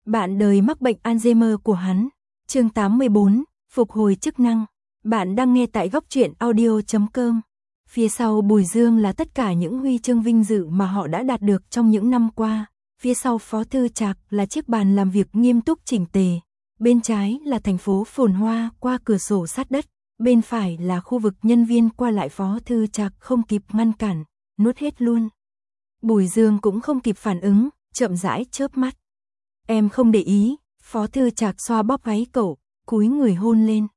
Bạn đời mắc bệnh Alzheimer của hắn. Chương 84, phục hồi chức năng. Bạn đang nghe tại góc truyện audio.com. Phía sau Bùi Dương là tất cả những huy chương vinh dự mà họ đã đạt được trong những năm qua. Phía sau Phó Thư Trạc là chiếc bàn làm việc nghiêm túc chỉnh tề. Bên trái là thành phố phồn hoa qua cửa sổ sát đất. Bên phải là khu vực nhân viên qua lại. Phó Thư Trạc không kịp ngăn cản, nuốt hết luôn. Bùi Dương cũng không kịp phản ứng, chậm rãi chớp mắt. Em không để ý. Phó Thư Trạc xoa bóp gáy cậu, cúi người hôn lên.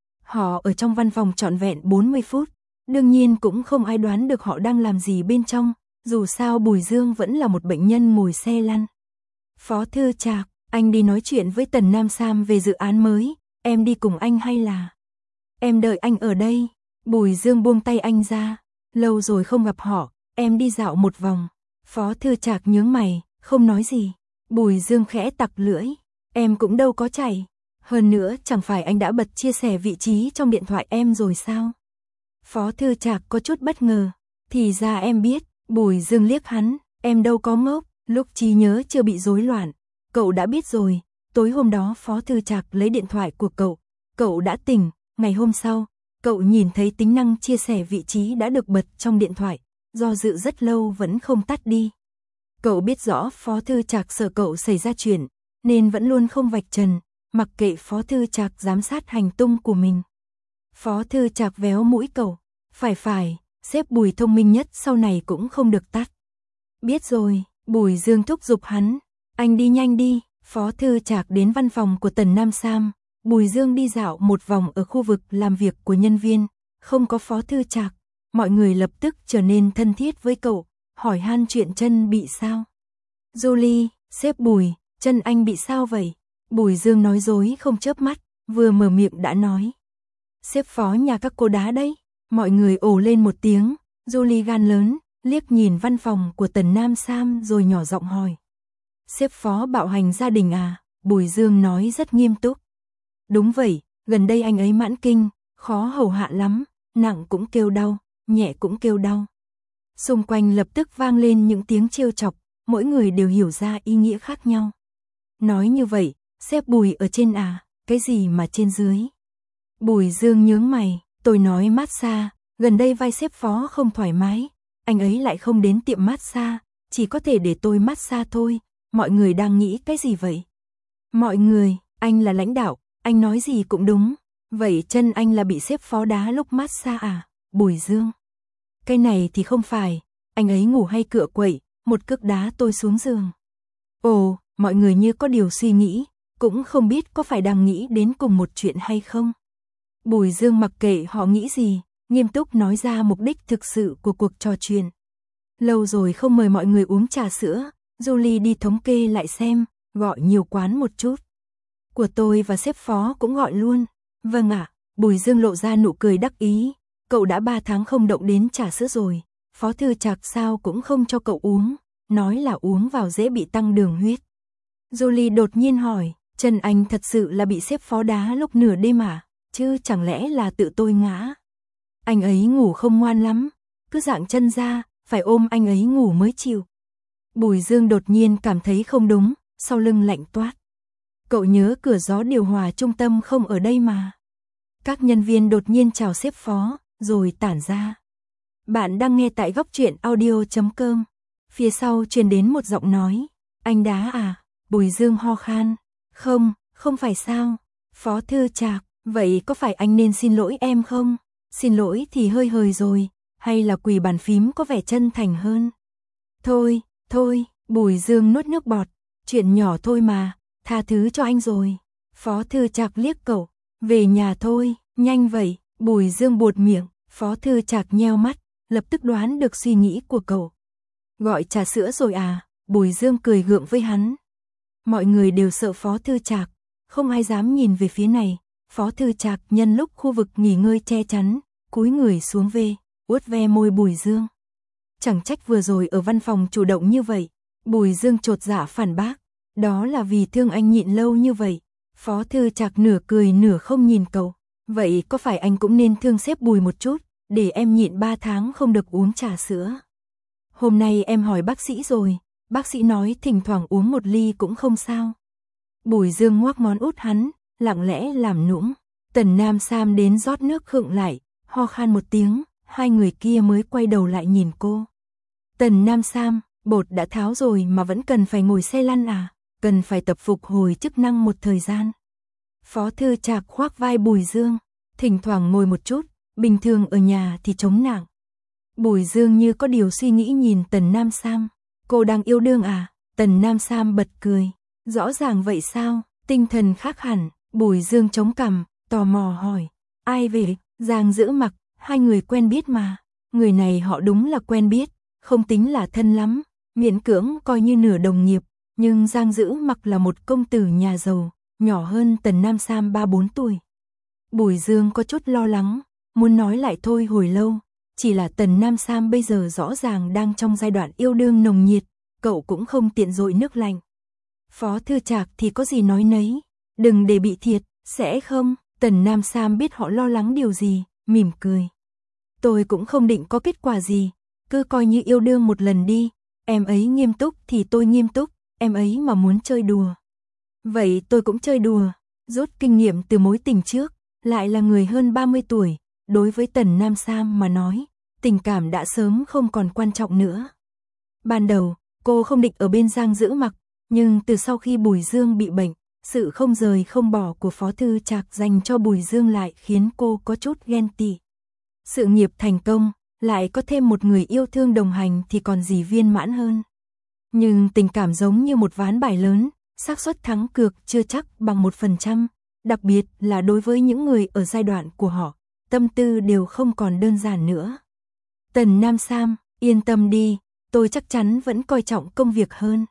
Họ ở trong văn phòng trọn vẹn 40 phút. Đương nhiên cũng không ai đoán được họ đang làm gì bên trong. Dù sao Bùi Dương vẫn là một bệnh nhân ngồi xe lăn. Phó Thư Trạc, anh đi nói chuyện với Tần Nam Sam về dự án mới. Em đi cùng anh hay là... Em đợi anh ở đây. Bùi Dương buông tay anh ra. Lâu rồi không gặp họ, em đi dạo một vòng. Phó Thư Trạc nhướng mày, không nói gì. Bùi Dương khẽ tặc lưỡi. Em cũng đâu có chạy. Hơn nữa chẳng phải anh đã bật chia sẻ vị trí trong điện thoại em rồi sao? Phó Thư Trạc có chút bất ngờ. Thì ra em biết. Bùi Dương liếc hắn. Em đâu có ngốc. Lúc trí nhớ chưa bị rối loạn. Cậu đã biết rồi. Tối hôm đó Phó Thư Trạc lấy điện thoại của cậu. Cậu đã tỉnh. Ngày hôm sau, cậu nhìn thấy tính năng chia sẻ vị trí đã được bật trong điện thoại. Do dự rất lâu vẫn không tắt đi. Cậu biết rõ Phó Thư Trạc sợ cậu xảy ra chuyện, nên vẫn luôn không vạch trần, mặc kệ Phó Thư Trạc giám sát hành tung của mình. Phó Thư Trạc véo mũi cậu. Phải, sếp Bùi thông minh nhất sau này cũng không được tắt. Biết rồi. Bùi Dương thúc giục hắn. Anh đi nhanh đi. Phó Thư Trạc đến văn phòng của Tần Nam Sam. Bùi Dương đi dạo một vòng ở khu vực làm việc của nhân viên. Không có Phó Thư Trạc. Mọi người lập tức trở nên thân thiết với cậu. Hỏi han chuyện chân bị sao. Julie, sếp Bùi, chân anh bị sao vậy? Bùi Dương nói dối không chớp mắt. Vừa mở miệng đã nói. Sếp Phó nhà các cô đá đấy. Mọi người ồ lên một tiếng. Julie gan lớn, liếc nhìn văn phòng của Tần Nam Sam rồi nhỏ giọng hỏi. Sếp Phó bạo hành gia đình à? Bùi Dương nói rất nghiêm túc. Đúng vậy, gần đây anh ấy mãn kinh, khó hầu hạ lắm, nặng cũng kêu đau, nhẹ cũng kêu đau. Xung quanh lập tức vang lên những tiếng trêu chọc, mỗi người đều hiểu ra ý nghĩa khác nhau. Nói như vậy, sếp Bùi ở trên à, cái gì mà trên dưới? Bùi Dương nhướng mày, tôi nói massage, gần đây vai sếp Phó không thoải mái, anh ấy lại không đến tiệm massage, chỉ có thể để tôi massage thôi, mọi người đang nghĩ cái gì vậy? Mọi người, anh là lãnh đạo, anh nói gì cũng đúng, vậy chân anh là bị sếp Phó đá lúc massage à? Bùi Dương. Cái này thì không phải, anh ấy ngủ hay cựa quậy, một cước đá tôi xuống giường. Ồ, mọi người như có điều suy nghĩ, cũng không biết có phải đang nghĩ đến cùng một chuyện hay không. Bùi Dương mặc kệ họ nghĩ gì, nghiêm túc nói ra mục đích thực sự của cuộc trò chuyện. Lâu rồi không mời mọi người uống trà sữa, Julie đi thống kê lại xem, gọi nhiều quán một chút. Của tôi và sếp Phó cũng gọi luôn. Vâng ạ. Bùi Dương lộ ra nụ cười đắc ý. Cậu đã 3 tháng không động đến trà sữa rồi. Phó Thư Trạc sao cũng không cho cậu uống. Nói là uống vào dễ bị tăng đường huyết. Julie đột nhiên hỏi. Chân anh thật sự là bị sếp Phó đá lúc nửa đêm à? Chứ chẳng lẽ là tự tôi ngã? Anh ấy ngủ không ngoan lắm. Cứ dạng chân ra, phải ôm anh ấy ngủ mới chịu. Bùi Dương đột nhiên cảm thấy không đúng. Sau lưng lạnh toát. Cậu nhớ cửa gió điều hòa trung tâm không ở đây mà. Các nhân viên đột nhiên chào sếp Phó, rồi tản ra. Bạn đang nghe tại góc truyện audio.com. Phía sau truyền đến một giọng nói. Anh đá à? Bùi Dương ho khan. Không phải sao? Phó Thư Trạc, vậy có phải anh nên xin lỗi em không? Xin lỗi thì hơi hời rồi, hay là quỳ bàn phím có vẻ chân thành hơn? Thôi, Bùi Dương nuốt nước bọt. Chuyện nhỏ thôi mà. Tha thứ cho anh rồi. Phó Thư Trạc liếc cậu. Về nhà thôi, nhanh vậy. Bùi Dương buột miệng. Phó Thư Trạc nheo mắt, lập tức đoán được suy nghĩ của cậu. Gọi trà sữa rồi à? Bùi Dương cười gượng với hắn. Mọi người đều sợ Phó Thư Trạc, không ai dám nhìn về phía này. Phó Thư Trạc nhân lúc khu vực nghỉ ngơi che chắn, cúi người xuống vuốt ve môi Bùi Dương. Chẳng trách vừa rồi ở văn phòng chủ động như vậy. Bùi Dương chột dạ phản bác. Đó là vì thương anh nhịn lâu như vậy. Phó Thư Trạc nửa cười nửa không nhìn cậu. Vậy có phải anh cũng nên thương sếp Bùi một chút, để em nhịn 3 tháng không được uống trà sữa? Hôm nay em hỏi bác sĩ rồi, bác sĩ nói thỉnh thoảng uống 1 ly cũng không sao. Bùi Dương ngoác ngón út hắn, lặng lẽ làm nũng. Tần Nam Sam đến rót nước khựng lại, ho khan một tiếng, hai người kia mới quay đầu lại nhìn cô. Tần Nam Sam, bột đã tháo rồi mà vẫn cần phải ngồi xe lăn à, cần phải tập phục hồi chức năng một thời gian. Phó Thư Trạc khoác vai Bùi Dương, thỉnh thoảng ngồi một chút, bình thường ở nhà thì chống nặng. Bùi Dương như có điều suy nghĩ nhìn Tần Nam Sam, cô đang yêu đương à? Tần Nam Sam bật cười, rõ ràng vậy sao, tinh thần khác hẳn. Bùi Dương chống cằm, tò mò hỏi, ai về? Giang Dữ Mặc, hai người quen biết mà. Người này họ đúng là quen biết, không tính là thân lắm, miễn cưỡng coi như nửa đồng nghiệp, nhưng Giang Dữ Mặc là một công tử nhà giàu, nhỏ hơn Tần Nam Sam 3-4 tuổi. Bùi Dương có chút lo lắng, muốn nói lại thôi hồi lâu, chỉ là Tần Nam Sam bây giờ rõ ràng đang trong giai đoạn yêu đương nồng nhiệt, cậu cũng không tiện dội nước lạnh. Phó Thư Trạc thì có gì nói nấy, đừng để bị thiệt, sẽ không? Tần Nam Sam biết họ lo lắng điều gì, mỉm cười. Tôi cũng không định có kết quả gì, cứ coi như yêu đương một lần đi, em ấy nghiêm túc thì tôi nghiêm túc, em ấy mà muốn chơi đùa. Vậy tôi cũng chơi đùa, rút kinh nghiệm từ mối tình trước, lại là người hơn 30 tuổi, đối với Tần Nam Sam mà nói, tình cảm đã sớm không còn quan trọng nữa. Ban đầu, cô không định ở bên Giang Dữ Mặc, nhưng từ sau khi Bùi Dương bị bệnh, sự không rời không bỏ của Phó Thư Trạc dành cho Bùi Dương lại khiến cô có chút ghen tị. Sự nghiệp thành công, lại có thêm một người yêu thương đồng hành thì còn gì viên mãn hơn. Nhưng tình cảm giống như một ván bài lớn, xác suất thắng cược chưa chắc bằng 1%, đặc biệt là đối với những người ở giai đoạn của họ, tâm tư đều không còn đơn giản nữa. Tần Nam Sam, yên tâm đi, tôi chắc chắn vẫn coi trọng công việc hơn.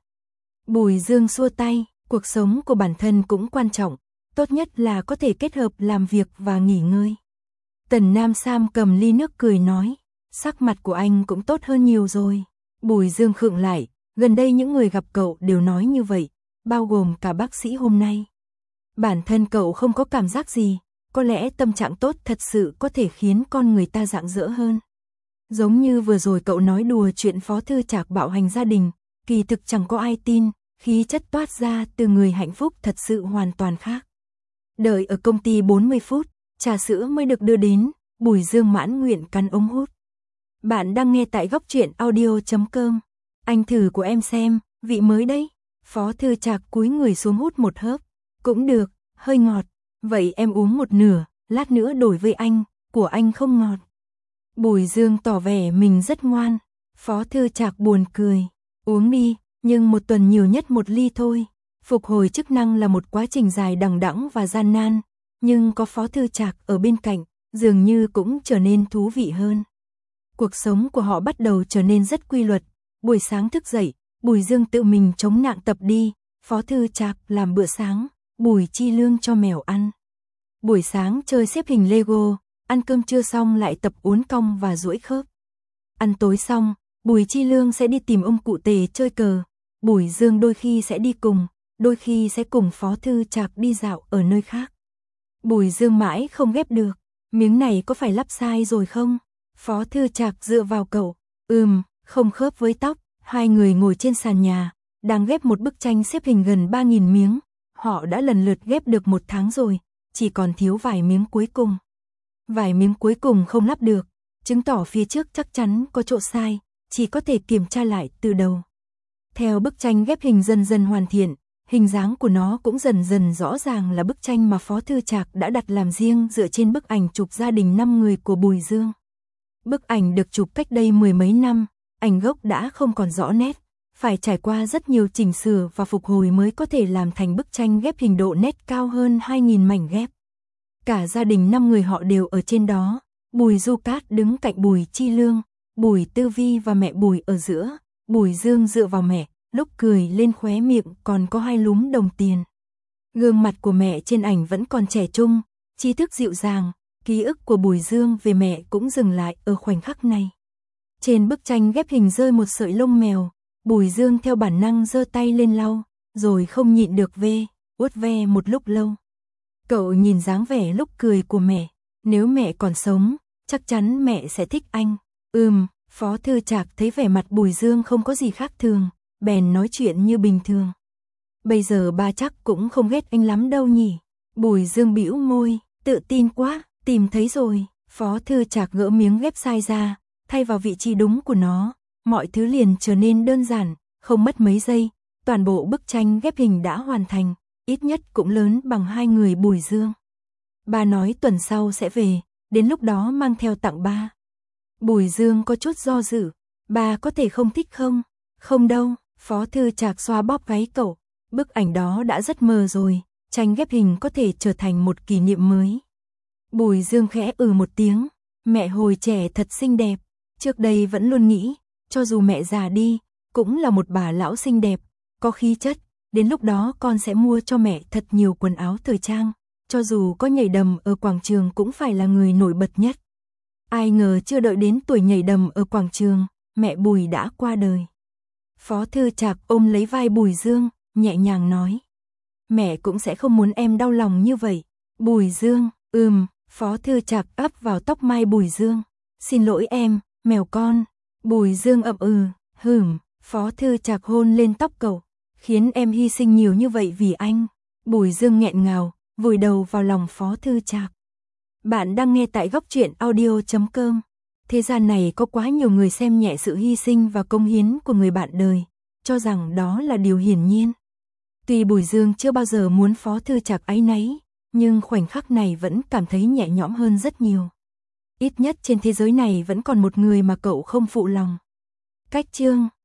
Bùi Dương xua tay, cuộc sống của bản thân cũng quan trọng, tốt nhất là có thể kết hợp làm việc và nghỉ ngơi. Tần Nam Sam cầm ly nước cười nói, sắc mặt của anh cũng tốt hơn nhiều rồi. Bùi Dương khựng lại, gần đây những người gặp cậu đều nói như vậy, bao gồm cả bác sĩ hôm nay. Bản thân cậu không có cảm giác gì, có lẽ tâm trạng tốt thật sự có thể khiến con người ta rạng rỡ hơn. Giống như vừa rồi cậu nói đùa chuyện Phó Thư Trạc bạo hành gia đình, kỳ thực chẳng có ai tin, khí chất toát ra từ người hạnh phúc thật sự hoàn toàn khác. Đợi ở công ty 40 phút, trà sữa mới được đưa đến, Bùi Dương mãn nguyện cắn ống hút. Bạn đang nghe tại góc truyện audio.com. Anh thử của em xem, vị mới đấy. Phó Thư Trạc cúi người xuống hút một hớp. Cũng được, hơi ngọt. Vậy em uống một nửa, lát nữa đổi với anh, của anh không ngọt. Bùi Dương tỏ vẻ mình rất ngoan. Phó Thư Trạc buồn cười. Uống đi, nhưng một tuần nhiều nhất một ly thôi. Phục hồi chức năng là một quá trình dài đằng đẵng và gian nan, nhưng có Phó Thư Trạc ở bên cạnh, dường như cũng trở nên thú vị hơn. Cuộc sống của họ bắt đầu trở nên rất quy luật. Buổi sáng thức dậy, Bùi Dương tự mình chống nặng tập đi, Phó Thư Trạc làm bữa sáng, Bùi Chi Lương cho mèo ăn. Buổi sáng chơi xếp hình Lego, ăn cơm trưa xong lại tập uốn cong và duỗi khớp. Ăn tối xong, Bùi Chi Lương sẽ đi tìm ông cụ Tề chơi cờ. Bùi Dương đôi khi sẽ đi cùng, đôi khi sẽ cùng Phó Thư Trạc đi dạo ở nơi khác. Bùi Dương mãi không ghép được, miếng này có phải lắp sai rồi không? Phó Thư Trạc dựa vào cậu, không khớp với tóc. Hai người ngồi trên sàn nhà, đang ghép một bức tranh xếp hình gần 3.000 miếng. Họ đã lần lượt ghép được 1 tháng rồi, chỉ còn thiếu vài miếng cuối cùng. Vài miếng cuối cùng không lắp được, chứng tỏ phía trước chắc chắn có chỗ sai, chỉ có thể kiểm tra lại từ đầu. Theo bức tranh ghép hình dần dần hoàn thiện, hình dáng của nó cũng dần dần rõ ràng là bức tranh mà Phó Thư Trạc đã đặt làm riêng dựa trên bức ảnh chụp gia đình 5 người của Bùi Dương. Bức ảnh được chụp cách đây 10 mấy năm, ảnh gốc đã không còn rõ nét, phải trải qua rất nhiều chỉnh sửa và phục hồi mới có thể làm thành bức tranh ghép hình độ nét cao hơn 2.000 mảnh ghép. Cả gia đình 5 người họ đều ở trên đó, Bùi Du Cát đứng cạnh Bùi Chi Lương, Bùi Tư Vi và mẹ Bùi ở giữa, Bùi Dương dựa vào mẹ, lúc cười lên khóe miệng còn có 2 lúm đồng tiền. Gương mặt của mẹ trên ảnh vẫn còn trẻ trung, tri thức dịu dàng, ký ức của Bùi Dương về mẹ cũng dừng lại ở khoảnh khắc này. Trên bức tranh ghép hình rơi một sợi lông mèo, Bùi Dương theo bản năng giơ tay lên lau, rồi không nhịn được uốt ve một lúc lâu. Cậu nhìn dáng vẻ lúc cười của mẹ, nếu mẹ còn sống, chắc chắn mẹ sẽ thích anh. Phó Thư Trạc thấy vẻ mặt Bùi Dương không có gì khác thường, bèn nói chuyện như bình thường. Bây giờ ba chắc cũng không ghét anh lắm đâu nhỉ. Bùi Dương bĩu môi, tự tin quá, tìm thấy rồi. Phó Thư Trạc gỡ miếng website ra, thay vào vị trí đúng của nó, mọi thứ liền trở nên đơn giản, không mất mấy giây, toàn bộ bức tranh ghép hình đã hoàn thành, ít nhất cũng lớn bằng hai người Bùi Dương. Ba nói tuần sau sẽ về, đến lúc đó mang theo tặng ba. Bùi Dương có chút do dự, ba có thể không thích không? Không đâu, Phó Thư Trạc xoa bóp gáy cậu, bức ảnh đó đã rất mờ rồi, tranh ghép hình có thể trở thành một kỷ niệm mới. Bùi Dương khẽ một tiếng, mẹ hồi trẻ thật xinh đẹp, trước đây vẫn luôn nghĩ, cho dù mẹ già đi, cũng là một bà lão xinh đẹp, có khí chất, đến lúc đó con sẽ mua cho mẹ thật nhiều quần áo thời trang, cho dù có nhảy đầm ở quảng trường cũng phải là người nổi bật nhất. Ai ngờ chưa đợi đến tuổi nhảy đầm ở quảng trường, mẹ Bùi đã qua đời. Phó Thư Trạc ôm lấy vai Bùi Dương, nhẹ nhàng nói. Mẹ cũng sẽ không muốn em đau lòng như vậy. Bùi Dương, Phó Thư Trạc ấp vào tóc mai Bùi Dương. Xin lỗi em, mèo con. Bùi Dương Phó Thư Trạc hôn lên tóc cậu. Khiến em hy sinh nhiều như vậy vì anh. Bùi Dương nghẹn ngào, vùi đầu vào lòng Phó Thư Trạc. Bạn đang nghe tại góc truyện audio.com. Thế gian này có quá nhiều người xem nhẹ sự hy sinh và công hiến của người bạn đời, cho rằng đó là điều hiển nhiên. Tuy Bùi Dương chưa bao giờ muốn Phó Thư Trạc áy náy, nhưng khoảnh khắc này vẫn cảm thấy nhẹ nhõm hơn rất nhiều. Ít nhất trên thế giới này vẫn còn một người mà cậu không phụ lòng. Cách chương